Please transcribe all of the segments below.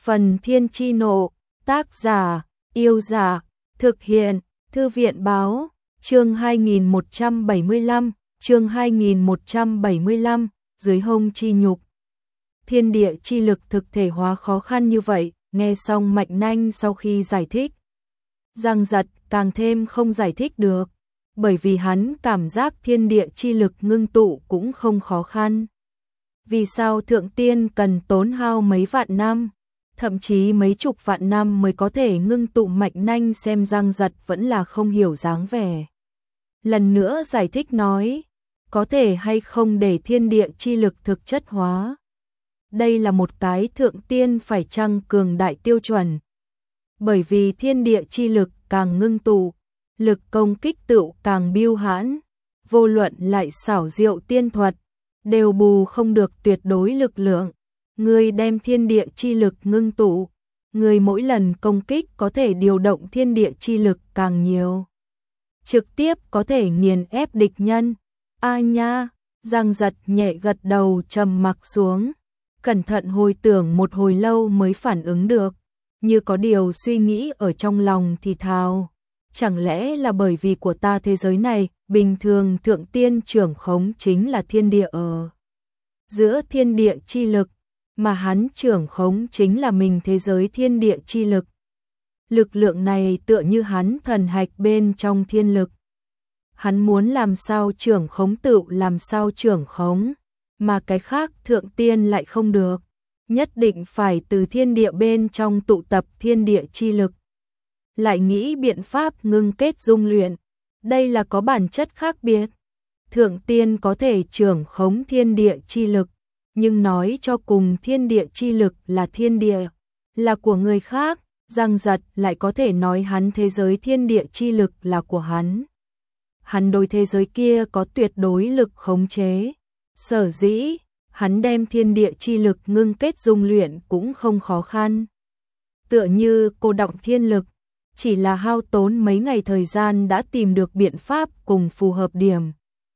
Phần Thiên Chi Nộ, tác giả, Yêu Giả, thực hiện, Thư viện báo, chương 2175, dưới hông chi nhục. Thiên địa chi lực thực thể hóa khó khăn như vậy, nghe xong Mạnh Nanh sau khi giải thích. Giang giật càng thêm không giải thích được, bởi vì hắn cảm giác thiên địa chi lực ngưng tụ cũng không khó khăn. Vì sao thượng tiên cần tốn hao mấy vạn năm, thậm chí mấy chục vạn năm mới có thể ngưng tụ? Mạnh Nanh xem Giang giật vẫn là không hiểu dáng vẻ. Lần nữa giải thích nói, có thể hay không để thiên địa chi lực thực chất hóa. Đây là một cái thượng tiên phải chăng cường đại tiêu chuẩn. Bởi vì thiên địa chi lực càng ngưng tụ, lực công kích tựu càng biêu hãn, vô luận lại xảo diệu tiên thuật, đều bù không được tuyệt đối lực lượng. Người đem thiên địa chi lực ngưng tụ, người mỗi lần công kích có thể điều động thiên địa chi lực càng nhiều, trực tiếp có thể nghiền ép địch nhân. A nha, Giang giật nhẹ gật đầu trầm mặc xuống, cẩn thận hồi tưởng một hồi lâu mới phản ứng được, như có điều suy nghĩ ở trong lòng thì thào. Chẳng lẽ là bởi vì của ta thế giới này, bình thường thượng tiên trưởng khống chính là thiên địa ở giữa thiên địa chi lực, mà hắn trưởng khống chính là mình thế giới thiên địa chi lực. Lực lượng này tựa như hắn thần hạch bên trong thiên lực. Hắn muốn làm sao trưởng khống tựu làm sao trưởng khống, mà cái khác thượng tiên lại không được. Nhất định phải từ thiên địa bên trong tụ tập thiên địa chi lực. Lại nghĩ biện pháp ngưng kết dung luyện. Đây là có bản chất khác biệt. Thượng tiên có thể trưởng khống thiên địa chi lực, nhưng nói cho cùng thiên địa chi lực là thiên địa, là của người khác. Giang giật lại có thể nói hắn thế giới thiên địa chi lực là của hắn. Hắn đối thế giới kia có tuyệt đối lực khống chế. Sở dĩ, hắn đem thiên địa chi lực ngưng kết dung luyện cũng không khó khăn. Tựa như cô động thiên lực, chỉ là hao tốn mấy ngày thời gian đã tìm được biện pháp cùng phù hợp điểm.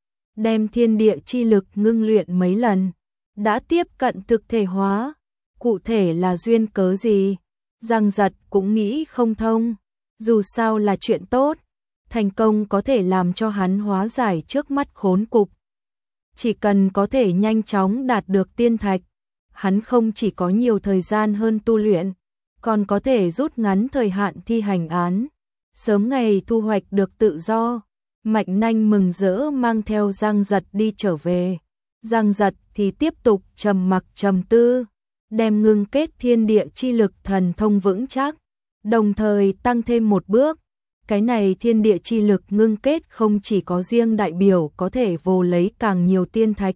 Đem thiên địa chi lực ngưng luyện mấy lần, đã tiếp cận thực thể hóa. Cụ thể là duyên cớ gì? Giang giật cũng nghĩ không thông. Dù sao là chuyện tốt, thành công có thể làm cho hắn hóa giải trước mắt khốn cục. Chỉ cần có thể nhanh chóng đạt được tiên thạch, hắn không chỉ có nhiều thời gian hơn tu luyện, còn có thể rút ngắn thời hạn thi hành án, sớm ngày thu hoạch được tự do. Mạnh Nanh mừng rỡ mang theo Giang giật đi trở về. Giang giật thì tiếp tục trầm mặc trầm tư, đem ngưng kết thiên địa chi lực thần thông vững chắc, đồng thời tăng thêm một bước. Cái này thiên địa chi lực ngưng kết không chỉ có riêng đại biểu có thể vồ lấy càng nhiều tiên thạch,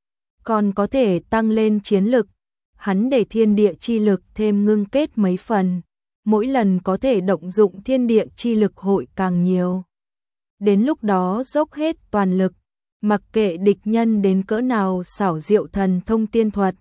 còn có thể tăng lên chiến lực. Hắn để thiên địa chi lực thêm ngưng kết mấy phần, mỗi lần có thể động dụng thiên địa chi lực hội càng nhiều. Đến lúc đó dốc hết toàn lực, mặc kệ địch nhân đến cỡ nào xảo diệu thần thông tiên thuật,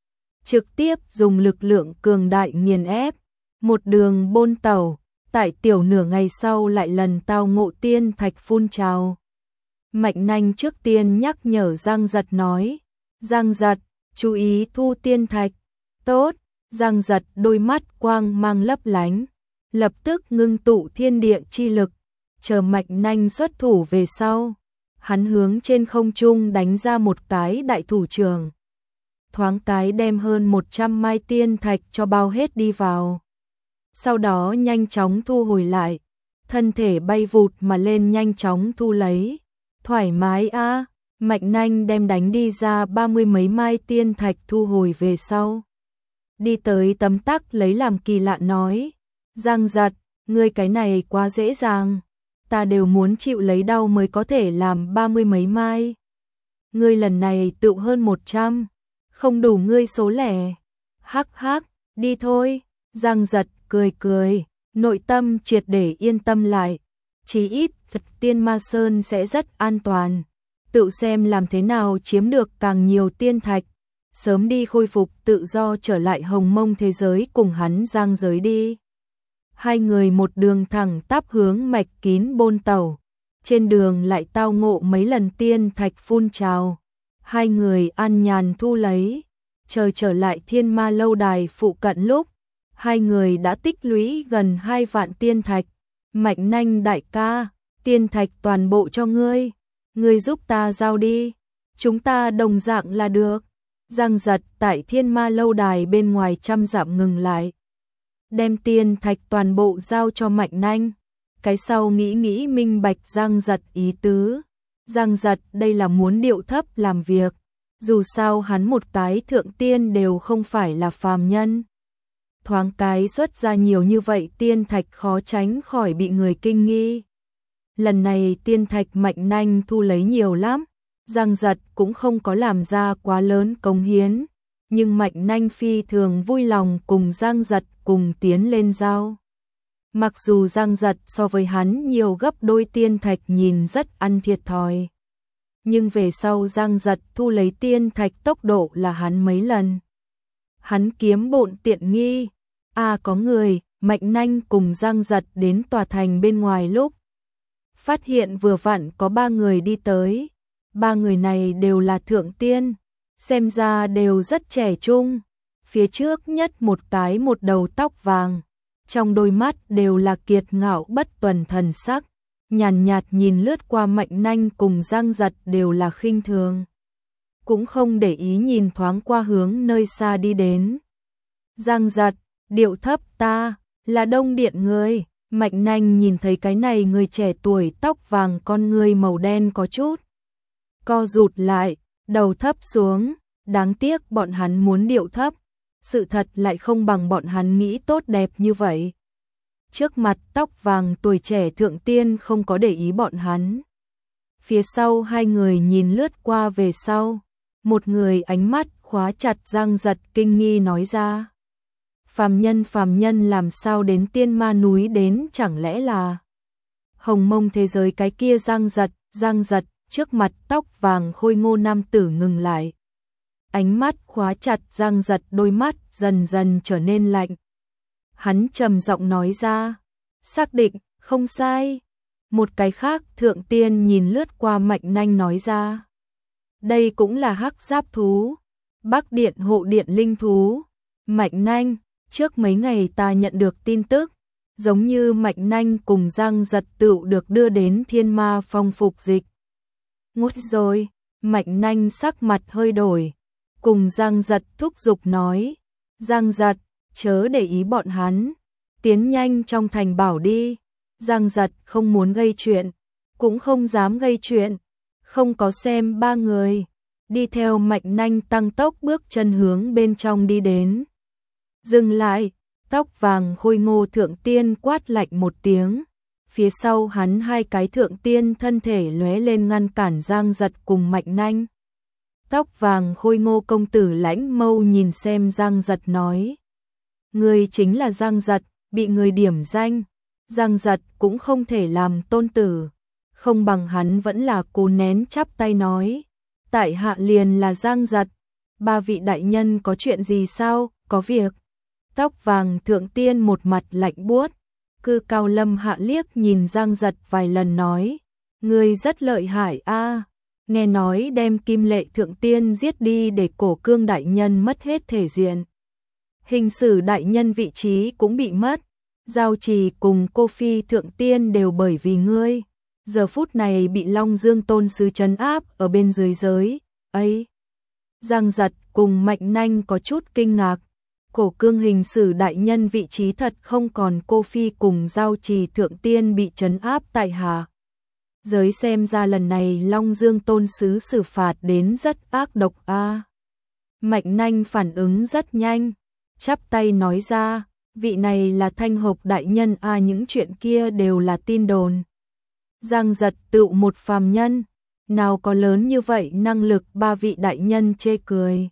trực tiếp dùng lực lượng cường đại nghiền ép, một đường bôn tàu. Tại tiểu nửa ngày sau lại lần tao ngộ tiên thạch phun trào. Mạnh Nanh trước tiên nhắc nhở Giang giật nói, Giang giật, chú ý thu tiên thạch. Tốt. Giang giật đôi mắt quang mang lấp lánh, lập tức ngưng tụ thiên địa chi lực, chờ Mạnh Nanh xuất thủ về sau. Hắn hướng trên không trung đánh ra một cái đại thủ trường, thoáng cái đem hơn 100 mai tiên thạch cho bao hết đi vào. Sau đó nhanh chóng thu hồi lại, thân thể bay vụt mà lên nhanh chóng thu lấy. Thoải mái a. Mạnh Nanh đem đánh đi ra 30 mấy mai tiên thạch thu hồi về sau. Đi tới tấm tắc lấy làm kỳ lạ nói, Giang giật, ngươi cái này quá dễ dàng, ta đều muốn chịu lấy đau mới có thể làm 30 mấy mai. Ngươi lần này tựu hơn 100, không đủ ngươi số lẻ. Hắc hắc, đi thôi. Giang giật cười cười, nội tâm triệt để yên tâm lại. Chí ít, Tiên Ma Sơn sẽ rất an toàn. Tự xem làm thế nào chiếm được càng nhiều tiên thạch, sớm đi khôi phục tự do trở lại hồng mông thế giới cùng hắn Giang giới đi. Hai người một đường thẳng tắp hướng mạch kín bôn tàu. Trên đường lại tao ngộ mấy lần tiên thạch phun trào. Hai người an nhàn thu lấy. Chờ trở lại Thiên Ma lâu đài phụ cận lúc, hai người đã tích lũy gần 2 vạn tiên thạch. Mạnh Nanh đại ca, tiên thạch toàn bộ cho ngươi, ngươi giúp ta giao đi, chúng ta đồng dạng là được. Giang Giật tại Thiên Ma lâu đài bên ngoài 100 dặm ngừng lại, đem tiên thạch toàn bộ giao cho Mạnh Nanh. Cái sau nghĩ minh bạch Giang Giật ý tứ. Giang Giật đây là muốn điệu thấp làm việc, dù sao hắn một cái thượng tiên đều không phải là phàm nhân. Thoáng cái xuất ra nhiều như vậy tiên thạch khó tránh khỏi bị người kinh nghi. Lần này tiên thạch Mạnh Nanh thu lấy nhiều lắm, Giang Giật cũng không có làm ra quá lớn cống hiến, nhưng Mạnh Nanh phi thường vui lòng cùng Giang Giật cùng tiến lên giao. Mặc dù Giang Giật so với hắn nhiều gấp đôi tiên thạch nhìn rất ăn thiệt thòi, nhưng về sau Giang Giật thu lấy tiên thạch tốc độ là hắn mấy lần. Hắn kiếm bộn tiện nghi. Có người, Mạnh Nanh cùng Giang Giật đến tòa thành bên ngoài lúc phát hiện vừa vặn có 3 người đi tới. 3 người này đều là thượng tiên, xem ra đều rất trẻ trung. Phía trước nhất một cái một đầu tóc vàng, trong đôi mắt đều là kiệt ngạo bất tuần thần sắc, nhàn nhạt nhìn lướt qua Mạnh Nanh cùng Giang Giật đều là khinh thường, cũng không để ý nhìn thoáng qua hướng nơi xa đi đến. Giang Giật, điệu thấp, ta là Đông Điện người. Mạnh Nanh nhìn thấy cái này người trẻ tuổi tóc vàng, con người màu đen có chút co rụt lại, đầu thấp xuống. Đáng tiếc bọn hắn muốn điệu thấp, sự thật lại không bằng bọn hắn nghĩ tốt đẹp như vậy. Trước mặt tóc vàng tuổi trẻ thượng tiên không có để ý bọn hắn. Phía sau hai người nhìn lướt qua về sau, một người ánh mắt khóa chặt Giang Giật kinh nghi nói ra: phàm nhân làm sao đến Tiên Ma núi đến, chẳng lẽ là Hồng Mông thế giới cái kia? Giang Giật trước mặt tóc vàng khôi ngô nam tử ngừng lại, ánh mắt khóa chặt Giang Giật, đôi mắt dần dần trở nên lạnh. Hắn trầm giọng nói ra: xác định, không sai. Một cái khác thượng tiên nhìn lướt qua Mạnh Nanh nói ra: đây cũng là hắc giáp thú, Bắc Điện hộ điện linh thú. Mạnh Nanh, trước mấy ngày ta nhận được tin tức, giống như Mạnh Nanh cùng Giang Giật tựu được đưa đến Thiên Ma Phong phục dịch. Ngút rồi. Mạnh Nanh sắc mặt hơi đổi, cùng Giang Giật thúc giục nói: Giang Giật, chớ để ý bọn hắn, tiến nhanh trong thành bảo đi. Giang Giật không muốn gây chuyện, cũng không dám gây chuyện, không có xem 3 người đi theo Mạnh Nanh tăng tốc bước chân hướng bên trong đi đến. Dừng lại. Tóc vàng khôi ngô thượng tiên quát lạnh một tiếng, phía sau hắn 2 cái thượng tiên thân thể lóe lên ngăn cản Giang Giật cùng Mạnh Nanh. Tóc vàng khôi ngô công tử lãnh mâu nhìn xem Giang Giật nói: người chính là Giang Giật, bị người điểm danh. Giang Giật cũng không thể làm tôn tử, không bằng hắn vẫn là cố nén chắp tay nói: tại hạ liền là Giang Giật. 3 vị đại nhân có chuyện gì sao? Có việc. Tóc vàng thượng tiên một mặt lạnh buốt, cư cao lâm hạ liếc nhìn Giang Giật vài lần nói: ngươi rất lợi hại a, nghe nói đem Kim Lệ thượng tiên giết đi để Cổ Cương đại nhân mất hết thể diện, Hình Sử đại nhân vị trí cũng bị mất, Giao Trì cùng Cô Phi thượng tiên đều bởi vì ngươi, giờ phút này bị Long Dương tôn sứ trấn áp ở bên dưới giới ấy. Giang Giật cùng Mạnh Nanh có chút kinh ngạc, Cổ Cương Hình Sử đại nhân vị trí thật không còn Cô Phi cùng Giao Trì thượng tiên bị trấn áp tại hạ giới, xem ra lần này Long Dương tôn sứ xử phạt đến rất ác độc a. Mạnh Nanh phản ứng rất nhanh, chắp tay nói ra: vị này là Thanh Hộc đại nhân a, những chuyện kia đều là tin đồn. Giang Giật tựu một phàm nhân, nào có lớn như vậy năng lực? 3 vị đại nhân chê cười: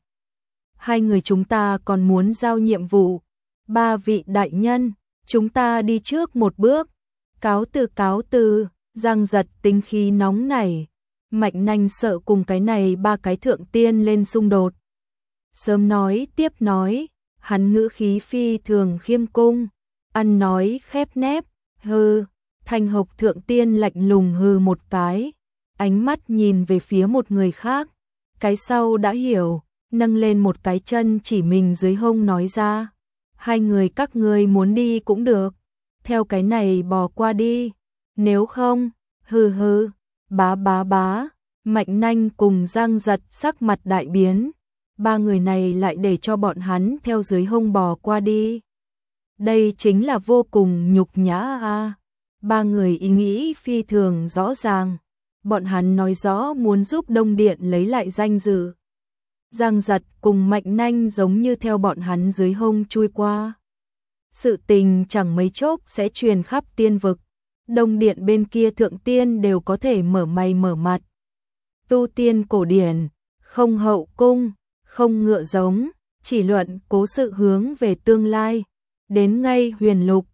2 người chúng ta còn muốn giao nhiệm vụ. 3 vị đại nhân, chúng ta đi trước một bước, cáo từ cáo từ. Giang Giật tính khí nóng nảy, Mạnh Nanh sợ cùng cái này 3 cái thượng tiên lên xung đột, sớm nói tiếp nói, hắn ngữ khí phi thường khiêm cung, ăn nói khép nép. Hừ. Thanh Hộc thượng tiên lạnh lùng hừ một cái, ánh mắt nhìn về phía một người khác, cái sau đã hiểu, nâng lên một cái chân chỉ mình dưới hông nói ra: Hai người các ngươi muốn đi cũng được, theo cái này bò qua đi, nếu không, hừ hừ, bá bá bá, Mạnh Nanh cùng Giang Giật sắc mặt đại biến, ba người này lại để cho bọn hắn theo dưới hông bò qua đi. Đây chính là vô cùng nhục nhã a. Ba người ý nghĩ phi thường rõ ràng, bọn hắn nói rõ muốn giúp Đông Điện lấy lại danh dự. Giang Giật cùng Mạnh Nanh giống như theo bọn hắn dưới hông chui qua. Sự tình chẳng mấy chốc sẽ truyền khắp tiên vực, Đông Điện bên kia thượng tiên đều có thể mở mày mở mặt. Tu tiên cổ điển, không hậu cung, không ngựa giống, chỉ luận cố sự hướng về tương lai. Đến ngay huyền lục,